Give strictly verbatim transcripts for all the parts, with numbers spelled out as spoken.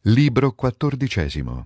Libro quattordicesimo.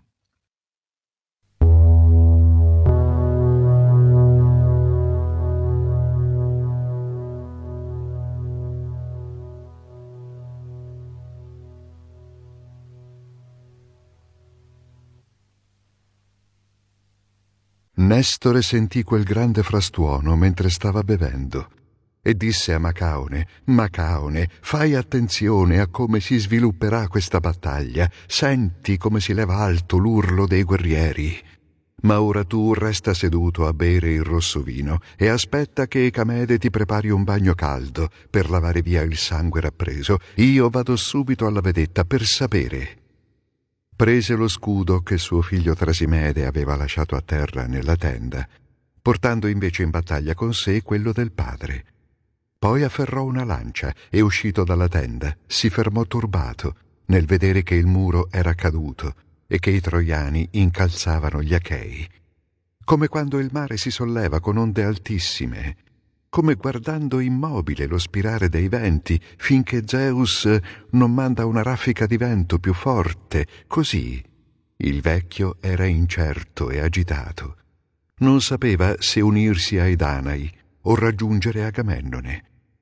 Nestore sentì quel grande frastuono mentre stava bevendo e disse a Macaone: Macaone, fai attenzione a come si svilupperà questa battaglia. Senti come si leva alto l'urlo dei guerrieri. Ma ora tu resta seduto a bere il rosso vino e aspetta che Ecamede ti prepari un bagno caldo per lavare via il sangue rappreso. Io vado subito alla vedetta per sapere. Prese lo scudo che suo figlio Trasimede aveva lasciato a terra nella tenda, portando invece in battaglia con sé quello del padre. Poi afferrò una lancia e, uscito dalla tenda, si fermò turbato nel vedere che il muro era caduto e che i troiani incalzavano gli Achei, come quando il mare si solleva con onde altissime, come guardando immobile lo spirare dei venti finché Zeus non manda una raffica di vento più forte. Così il vecchio era incerto e agitato. Non sapeva se unirsi ai Danai o raggiungere Agamennone.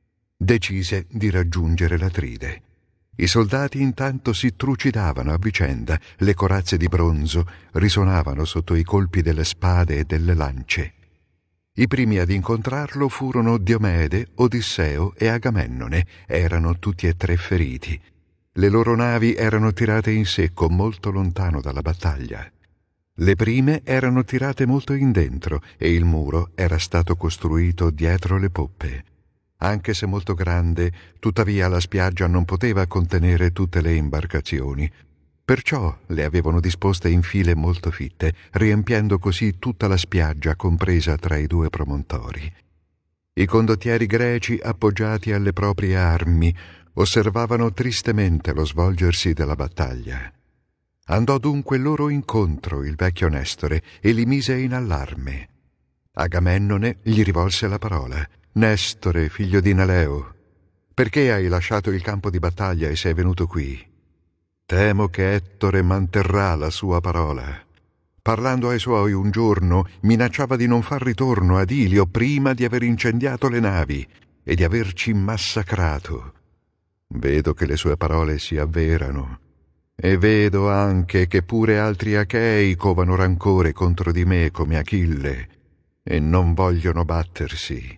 Decise di raggiungere l'Atride. I soldati intanto si trucidavano a vicenda, le corazze di bronzo risonavano sotto i colpi delle spade e delle lance. I primi ad incontrarlo furono Diomede, Odisseo e Agamennone. Erano tutti e tre feriti. Le loro navi erano tirate in secco molto lontano dalla battaglia. Le prime erano tirate molto in dentro e il muro era stato costruito dietro le poppe. Anche se molto grande, tuttavia la spiaggia non poteva contenere tutte le imbarcazioni. Perciò le avevano disposte in file molto fitte, riempiendo così tutta la spiaggia compresa tra i due promontori. I condottieri greci, appoggiati alle proprie armi, osservavano tristemente lo svolgersi della battaglia. Andò dunque loro incontro il vecchio Nestore e li mise in allarme. Agamennone gli rivolse la parola. «Nestore, figlio di Naleo, perché hai lasciato il campo di battaglia e sei venuto qui? Temo che Ettore manterrà la sua parola. Parlando ai suoi un giorno, minacciava di non far ritorno ad Ilio prima di aver incendiato le navi e di averci massacrato. Vedo che le sue parole si avverano e vedo anche che pure altri Achei covano rancore contro di me come Achille e non vogliono battersi».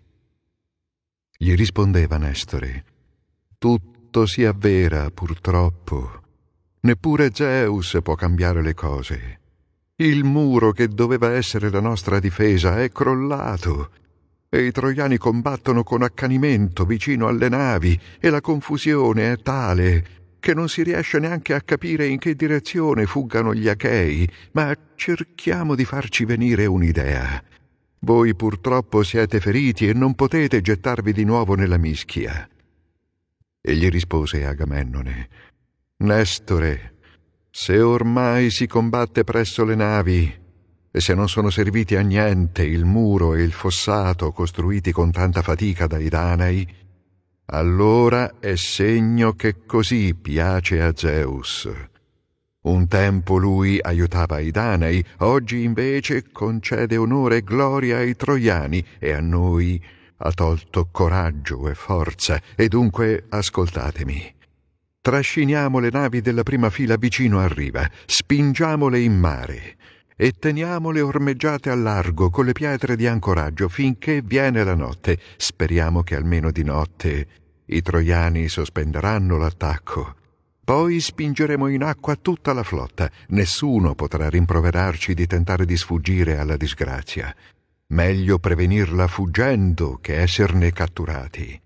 Gli rispondeva Nestore: «Tutto si avvera, purtroppo. Neppure Zeus può cambiare le cose. Il muro che doveva essere la nostra difesa è crollato e i troiani combattono con accanimento vicino alle navi e la confusione è tale che non si riesce neanche a capire in che direzione fuggano gli Achei, ma cerchiamo di farci venire un'idea. Voi purtroppo siete feriti e non potete gettarvi di nuovo nella mischia». E gli rispose Agamennone: «Nestore, se ormai si combatte presso le navi e se non sono serviti a niente il muro e il fossato costruiti con tanta fatica dai Danai, allora è segno che così piace a Zeus. Un tempo lui aiutava i Danai, oggi invece concede onore e gloria ai Troiani e a noi ha tolto coraggio e forza. E dunque ascoltatemi. Trasciniamo le navi della prima fila vicino a riva, spingiamole in mare e teniamole ormeggiate al largo con le pietre di ancoraggio finché viene la notte. Speriamo che almeno di notte i Troiani sospenderanno l'attacco. Poi spingeremo in acqua tutta la flotta. Nessuno potrà rimproverarci di tentare di sfuggire alla disgrazia. Meglio prevenirla fuggendo che esserne catturati».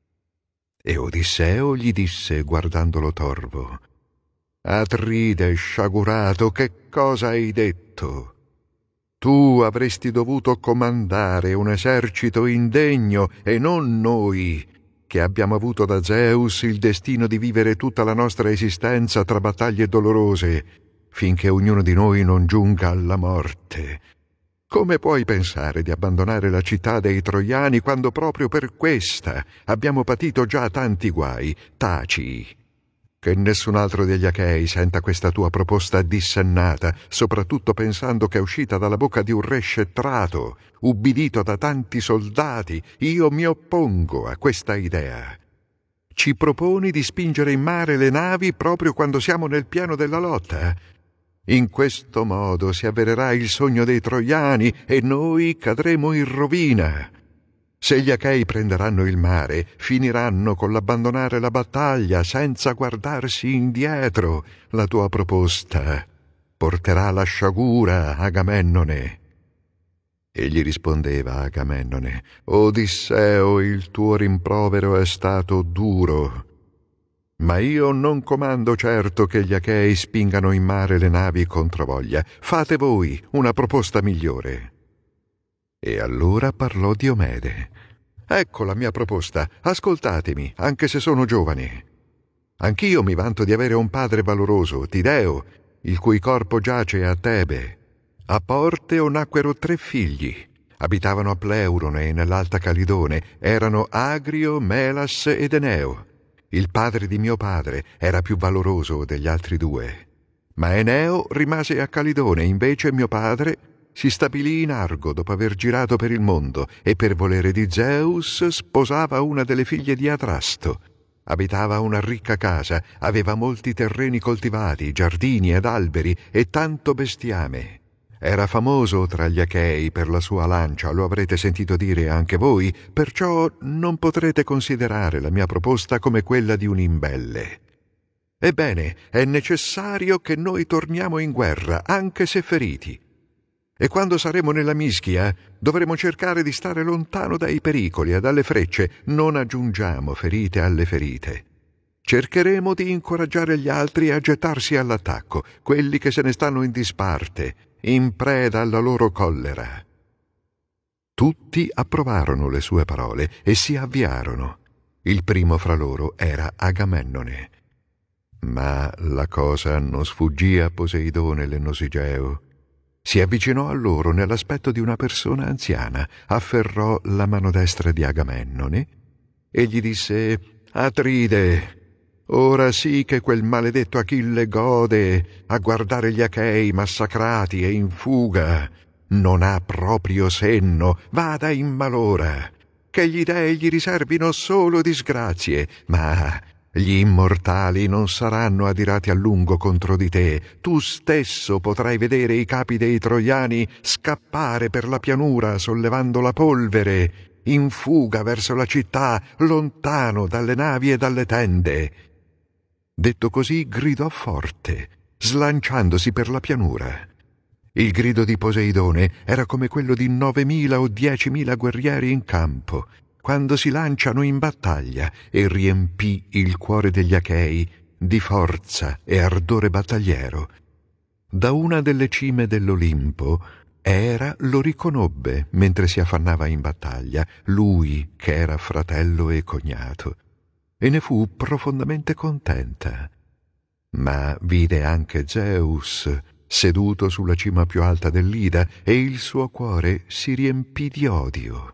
E Odisseo gli disse, guardandolo torvo: «Atride, sciagurato, che cosa hai detto? Tu avresti dovuto comandare un esercito indegno e non noi, che abbiamo avuto da Zeus il destino di vivere tutta la nostra esistenza tra battaglie dolorose, finché ognuno di noi non giunga alla morte. Come puoi pensare di abbandonare la città dei Troiani quando proprio per questa abbiamo patito già tanti guai? Taci, Che nessun altro degli Achei senta questa tua proposta dissennata, soprattutto pensando che è uscita dalla bocca di un re scetrato, ubbidito da tanti soldati. Io mi oppongo a questa idea. Ci proponi di spingere in mare le navi proprio quando siamo nel pieno della lotta? In questo modo si avvererà il sogno dei troiani e noi cadremo in rovina. Se gli Achei prenderanno il mare, finiranno con l'abbandonare la battaglia senza guardarsi indietro. La tua proposta porterà la sciagura, Agamennone. Egli rispondeva a Agamennone: Odisseo, il tuo rimprovero è stato duro. Ma io non comando certo che gli Achei spingano in mare le navi controvoglia. Fate voi una proposta migliore. E allora parlò Diomede. Ecco la mia proposta, ascoltatemi, anche se sono giovane. Anch'io mi vanto di avere un padre valoroso, Tideo, il cui corpo giace a Tebe. A Porteo nacquero tre figli. Abitavano a Pleurone, nell'Alta Calidone. Erano Agrio, Melas ed Eneo. Il padre di mio padre era più valoroso degli altri due. Ma Eneo rimase a Calidone, invece mio padre si stabilì in Argo dopo aver girato per il mondo e per volere di Zeus sposava una delle figlie di Adrasto. Abitava una ricca casa, aveva molti terreni coltivati, giardini ed alberi e tanto bestiame. Era famoso tra gli Achei per la sua lancia, lo avrete sentito dire anche voi, perciò non potrete considerare la mia proposta come quella di un imbelle. Ebbene, è necessario che noi torniamo in guerra, anche se feriti. E quando saremo nella mischia dovremo cercare di stare lontano dai pericoli e dalle frecce. Non aggiungiamo ferite alle ferite. Cercheremo di incoraggiare gli altri a gettarsi all'attacco, quelli che se ne stanno in disparte, in preda alla loro collera. Tutti approvarono le sue parole e si avviarono. Il primo fra loro era Agamennone. Ma la cosa non sfuggì a Poseidone l'Ennosigeo. Si avvicinò a loro nell'aspetto di una persona anziana, afferrò la mano destra di Agamennone e gli disse: Atride, ora sì che quel maledetto Achille gode a guardare gli Achei massacrati e in fuga. Non ha proprio senno, vada in malora. Che gli dei gli riservino solo disgrazie, ma gli immortali non saranno adirati a lungo contro di te. Tu stesso potrai vedere i capi dei troiani scappare per la pianura sollevando la polvere, in fuga verso la città, lontano dalle navi e dalle tende. Detto così, gridò forte, slanciandosi per la pianura. Il grido di Poseidone era come quello di novemila o diecimila guerrieri in campo, quando si lanciano in battaglia, e riempì il cuore degli Achei di forza e ardore battagliero. Da una delle cime dell'Olimpo Era lo riconobbe mentre si affannava in battaglia, lui che era fratello e cognato, e ne fu profondamente contenta. Ma vide anche Zeus seduto sulla cima più alta dell'Ida e il suo cuore si riempì di odio.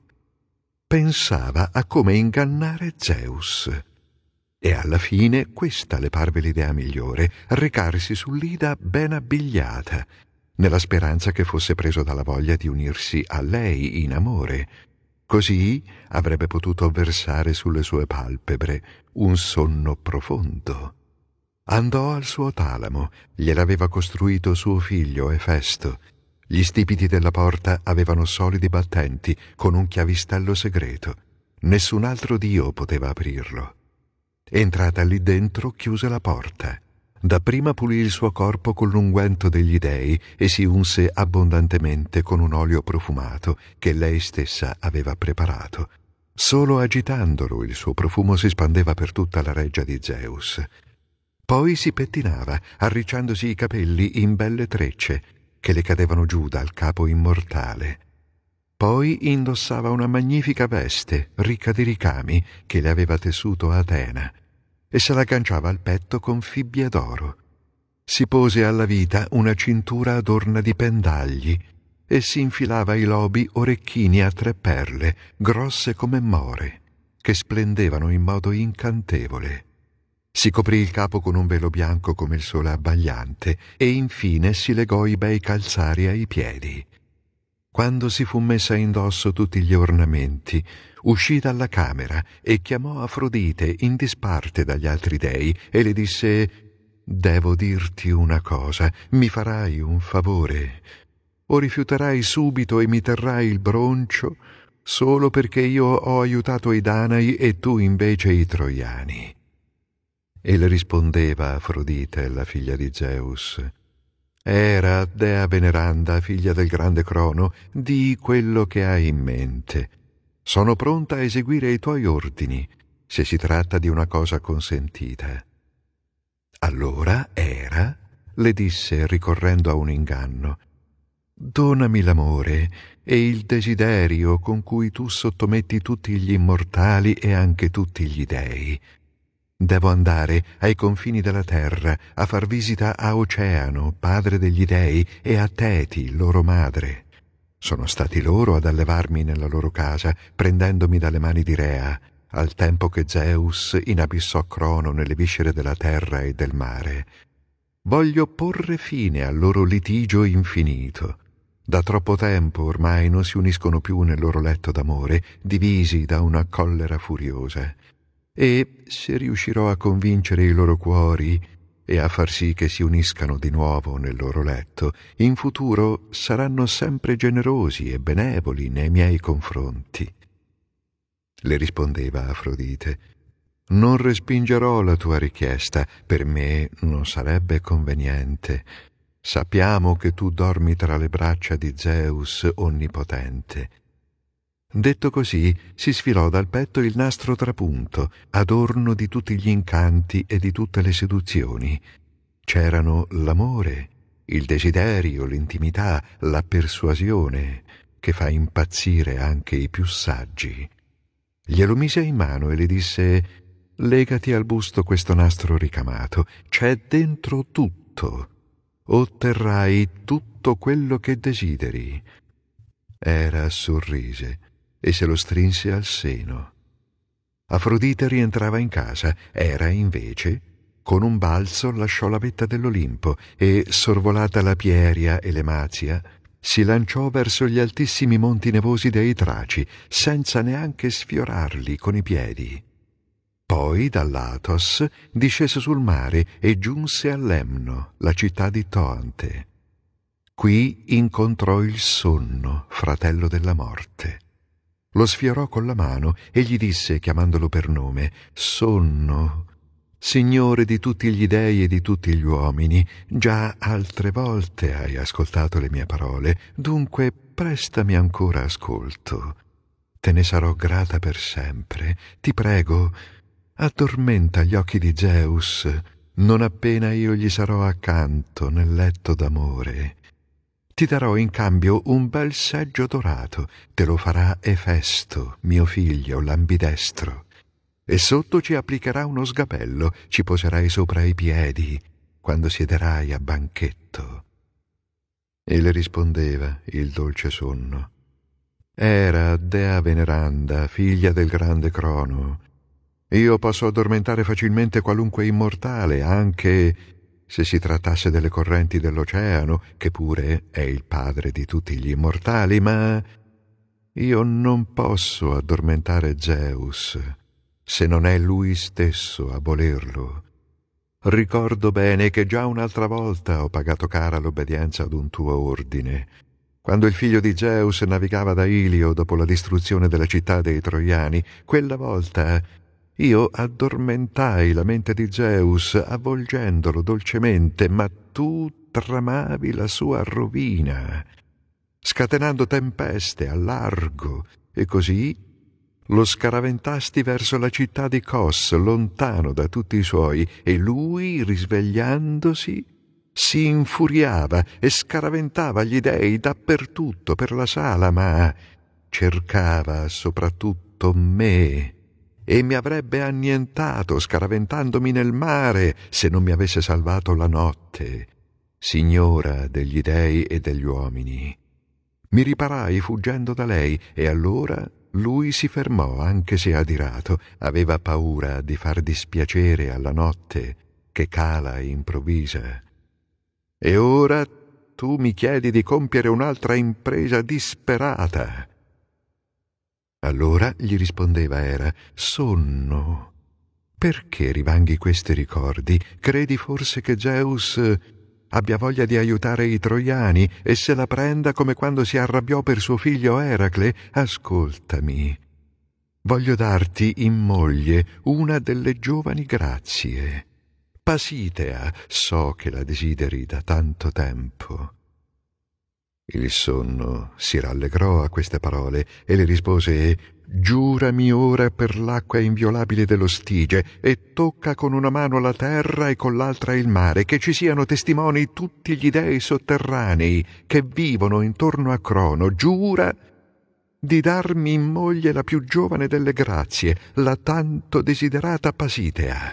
Pensava a come ingannare Zeus. E alla fine questa le parve l'idea migliore, recarsi sull'Ida ben abbigliata, nella speranza che fosse preso dalla voglia di unirsi a lei in amore. Così avrebbe potuto versare sulle sue palpebre un sonno profondo. Andò al suo talamo, gliel'aveva costruito suo figlio Efesto. Gli stipiti della porta avevano solidi battenti con un chiavistello segreto. Nessun altro dio poteva aprirlo. Entrata lì dentro, chiuse la porta. Dapprima pulì il suo corpo con l'unguento degli dei e si unse abbondantemente con un olio profumato che lei stessa aveva preparato. Solo agitandolo il suo profumo si spandeva per tutta la reggia di Zeus. Poi si pettinava, arricciandosi i capelli in belle trecce che le cadevano giù dal capo immortale. Poi indossava una magnifica veste, ricca di ricami, che le aveva tessuto Atena, e se l'agganciava al petto con fibbie d'oro. Si pose alla vita una cintura adorna di pendagli e si infilava ai lobi orecchini a tre perle, grosse come more, che splendevano in modo incantevole. Si coprì il capo con un velo bianco come il sole abbagliante e infine si legò i bei calzari ai piedi. Quando si fu messa indosso tutti gli ornamenti, uscì dalla camera e chiamò Afrodite in disparte dagli altri dei e le disse: «Devo dirti una cosa, mi farai un favore. O rifiuterai subito e mi terrai il broncio solo perché io ho aiutato i Danai e tu invece i Troiani». E le rispondeva Afrodite, la figlia di Zeus: «Era, dea veneranda, figlia del grande Crono, di quello che hai in mente. Sono pronta a eseguire i tuoi ordini, se si tratta di una cosa consentita». Allora Era le disse, ricorrendo a un inganno: «Donami l'amore e il desiderio con cui tu sottometti tutti gli immortali e anche tutti gli dei. Devo andare ai confini della terra a far visita a Oceano, padre degli dei, e a Teti, loro madre. Sono stati loro ad allevarmi nella loro casa, prendendomi dalle mani di Rea, al tempo che Zeus inabissò Crono nelle viscere della terra e del mare. Voglio porre fine al loro litigio infinito. Da troppo tempo ormai non si uniscono più nel loro letto d'amore, divisi da una collera furiosa. E se riuscirò a convincere i loro cuori e a far sì che si uniscano di nuovo nel loro letto, in futuro saranno sempre generosi e benevoli nei miei confronti». Le rispondeva Afrodite: «Non respingerò la tua richiesta, per me non sarebbe conveniente. Sappiamo che tu dormi tra le braccia di Zeus onnipotente». Detto così, si sfilò dal petto il nastro trapunto, adorno di tutti gli incanti e di tutte le seduzioni. C'erano l'amore, il desiderio, l'intimità, la persuasione, che fa impazzire anche i più saggi. Glielo mise in mano e le disse: «Legati al busto questo nastro ricamato, c'è dentro tutto. Otterrai tutto quello che desideri». Era sorrise e se lo strinse al seno. Afrodite rientrava in casa. Era invece, con un balzo, lasciò la vetta dell'Olimpo e, sorvolata la Pieria e l'Emazia, si lanciò verso gli altissimi monti nevosi dei Traci, senza neanche sfiorarli con i piedi. Poi dall'Athos discese sul mare e giunse a Lemno, la città di Toante. Qui incontrò il Sonno, fratello della morte. Lo sfiorò con la mano e gli disse, chiamandolo per nome: «Sonno, Signore di tutti gli dei e di tutti gli uomini, già altre volte hai ascoltato le mie parole, dunque prestami ancora ascolto. Te ne sarò grata per sempre. Ti prego, addormenta gli occhi di Zeus, non appena io gli sarò accanto nel letto d'amore. Ti darò in cambio un bel seggio dorato, te lo farà Efesto, mio figlio, l'ambidestro. E sotto ci applicherà uno sgabello, ci poserai sopra i piedi, quando siederai a banchetto». E le rispondeva il dolce Sonno: «Era, dea veneranda, figlia del grande Crono. Io posso addormentare facilmente qualunque immortale, anche se si trattasse delle correnti dell'oceano, che pure è il padre di tutti gli immortali, ma io non posso addormentare Zeus, se non è lui stesso a volerlo. Ricordo bene che già un'altra volta ho pagato cara l'obbedienza ad un tuo ordine, quando il figlio di Zeus navigava da Ilio dopo la distruzione della città dei Troiani. Quella volta io addormentai la mente di Zeus, avvolgendolo dolcemente, ma tu tramavi la sua rovina, scatenando tempeste al largo, e così lo scaraventasti verso la città di Cos, lontano da tutti i suoi, e lui, risvegliandosi, si infuriava e scaraventava gli dei dappertutto per la sala, ma cercava soprattutto me, e mi avrebbe annientato scaraventandomi nel mare se non mi avesse salvato la notte, signora degli dei e degli uomini. Mi riparai fuggendo da lei, e allora lui si fermò, anche se adirato, aveva paura di far dispiacere alla notte che cala e improvvisa. E ora tu mi chiedi di compiere un'altra impresa disperata. Allora gli rispondeva Era: sonno. Perché rivanghi questi ricordi? Credi forse che Zeus abbia voglia di aiutare i troiani e se la prenda come quando si arrabbiò per suo figlio Eracle? Ascoltami. Voglio darti in moglie una delle giovani grazie. Pasitea, so che la desideri da tanto tempo. Il sonno si rallegrò a queste parole e le rispose: giurami ora per l'acqua inviolabile dello Stige e tocca con una mano la terra e con l'altra il mare, che ci siano testimoni tutti gli dei sotterranei che vivono intorno a Crono. Giura di darmi in moglie la più giovane delle grazie, la tanto desiderata Pasitea.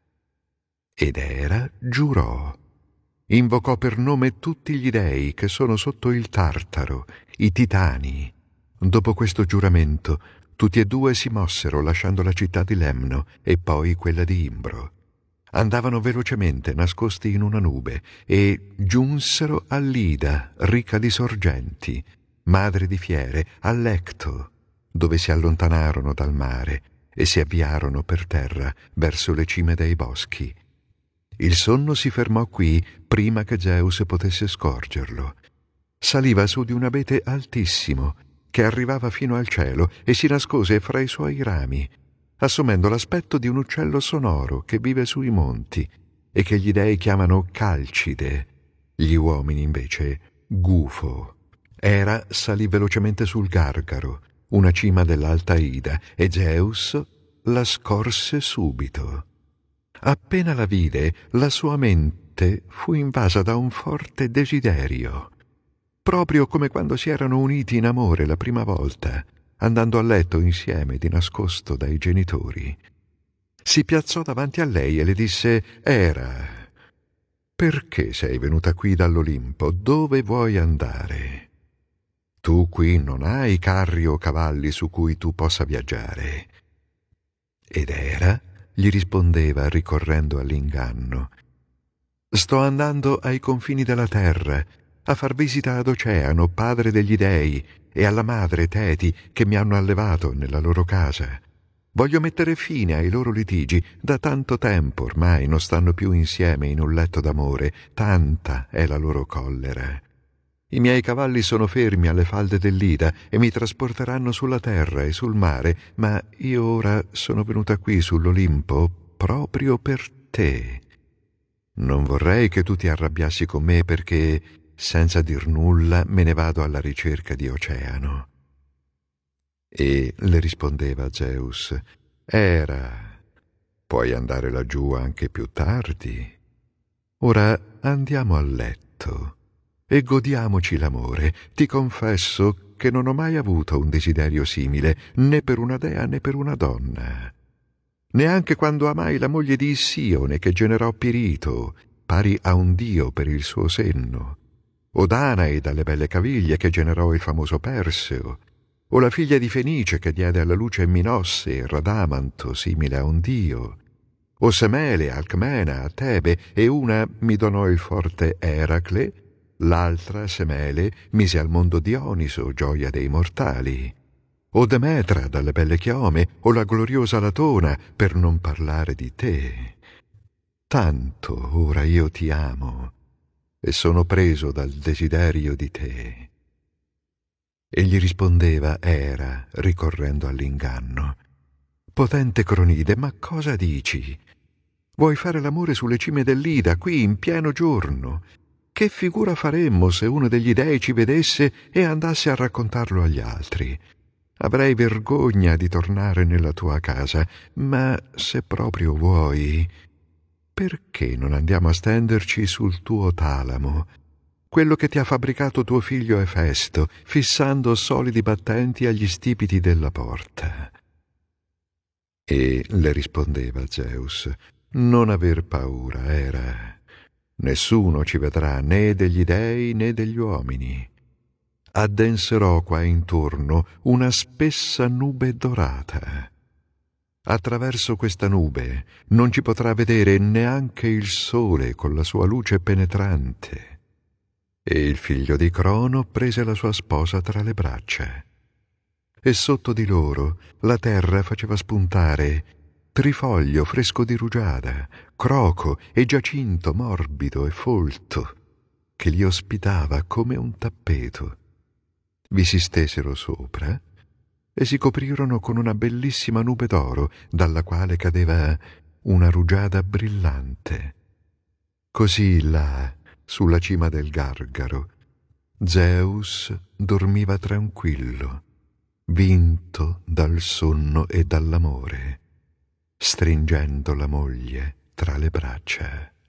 Ed Era giurò. Invocò per nome tutti gli dei che sono sotto il Tartaro, i Titani. Dopo questo giuramento, tutti e due si mossero lasciando la città di Lemno e poi quella di Imbro. Andavano velocemente nascosti in una nube e giunsero a Lida, ricca di sorgenti, madre di fiere, a Lecto, dove si allontanarono dal mare e si avviarono per terra verso le cime dei boschi. Il sonno si fermò qui prima che Zeus potesse scorgerlo. Saliva su di un abete altissimo che arrivava fino al cielo e si nascose fra i suoi rami, assumendo l'aspetto di un uccello sonoro che vive sui monti e che gli dei chiamano Calcide, gli uomini invece Gufo. Era salì velocemente sul Gargaro, una cima dell'alta Ida, e Zeus la scorse subito. Appena la vide, la sua mente fu invasa da un forte desiderio, proprio come quando si erano uniti in amore la prima volta, andando a letto insieme di nascosto dai genitori. Si piazzò davanti a lei e le disse: Era, perché sei venuta qui dall'Olimpo? Dove vuoi andare? Tu qui non hai carri o cavalli su cui tu possa viaggiare. Ed Era gli rispondeva, ricorrendo all'inganno: sto andando ai confini della terra a far visita ad Oceano, padre degli dei, e alla madre Teti, che mi hanno allevato nella loro casa. Voglio mettere fine ai loro litigi. Da tanto tempo ormai non stanno più insieme in un letto d'amore, tanta è la loro collera. I miei cavalli sono fermi alle falde dell'Ida e mi trasporteranno sulla terra e sul mare, ma io ora sono venuta qui sull'Olimpo proprio per te. Non vorrei che tu ti arrabbiassi con me perché, senza dir nulla, me ne vado alla ricerca di Oceano. E le rispondeva Zeus: Era, puoi andare laggiù anche più tardi. Ora andiamo a letto e godiamoci l'amore. Ti confesso che non ho mai avuto un desiderio simile, né per una dea né per una donna. Neanche quando amai la moglie di Issione, che generò Pirito, pari a un dio per il suo senno, o Danae dalle belle caviglie, che generò il famoso Perseo, o la figlia di Fenice, che diede alla luce Minosse e Radamanto, simile a un dio, o Semele, Alcmena, a Tebe, e una mi donò il forte Eracle, l'altra, Semele, mise al mondo Dioniso, gioia dei mortali, o Demetra dalle belle chiome, o la gloriosa Latona, per non parlare di te. Tanto ora io ti amo e sono preso dal desiderio di te. E gli rispondeva Era, ricorrendo all'inganno: potente Cronide, ma cosa dici? Vuoi fare l'amore sulle cime dell'Ida, qui in pieno giorno? Che figura faremmo se uno degli dei ci vedesse e andasse a raccontarlo agli altri? Avrei vergogna di tornare nella tua casa, ma se proprio vuoi, perché non andiamo a stenderci sul tuo talamo, quello che ti ha fabbricato tuo figlio Efesto, fissando solidi battenti agli stipiti della porta? E le rispondeva Zeus: non aver paura, Era. Nessuno ci vedrà, né degli dei né degli uomini. addenserò qua intorno una spessa nube dorata. Attraverso questa nube non ci potrà vedere neanche il sole con la sua luce penetrante. E il figlio di Crono prese la sua sposa tra le braccia. E sotto di loro la terra faceva spuntare trifoglio fresco di rugiada, croco e giacinto morbido e folto, che li ospitava come un tappeto. Vi si stesero sopra e si coprirono con una bellissima nube d'oro, dalla quale cadeva una rugiada brillante. Così là, sulla cima del Gargaro, Zeus dormiva tranquillo, vinto dal sonno e dall'amore, stringendo la moglie tra le braccia.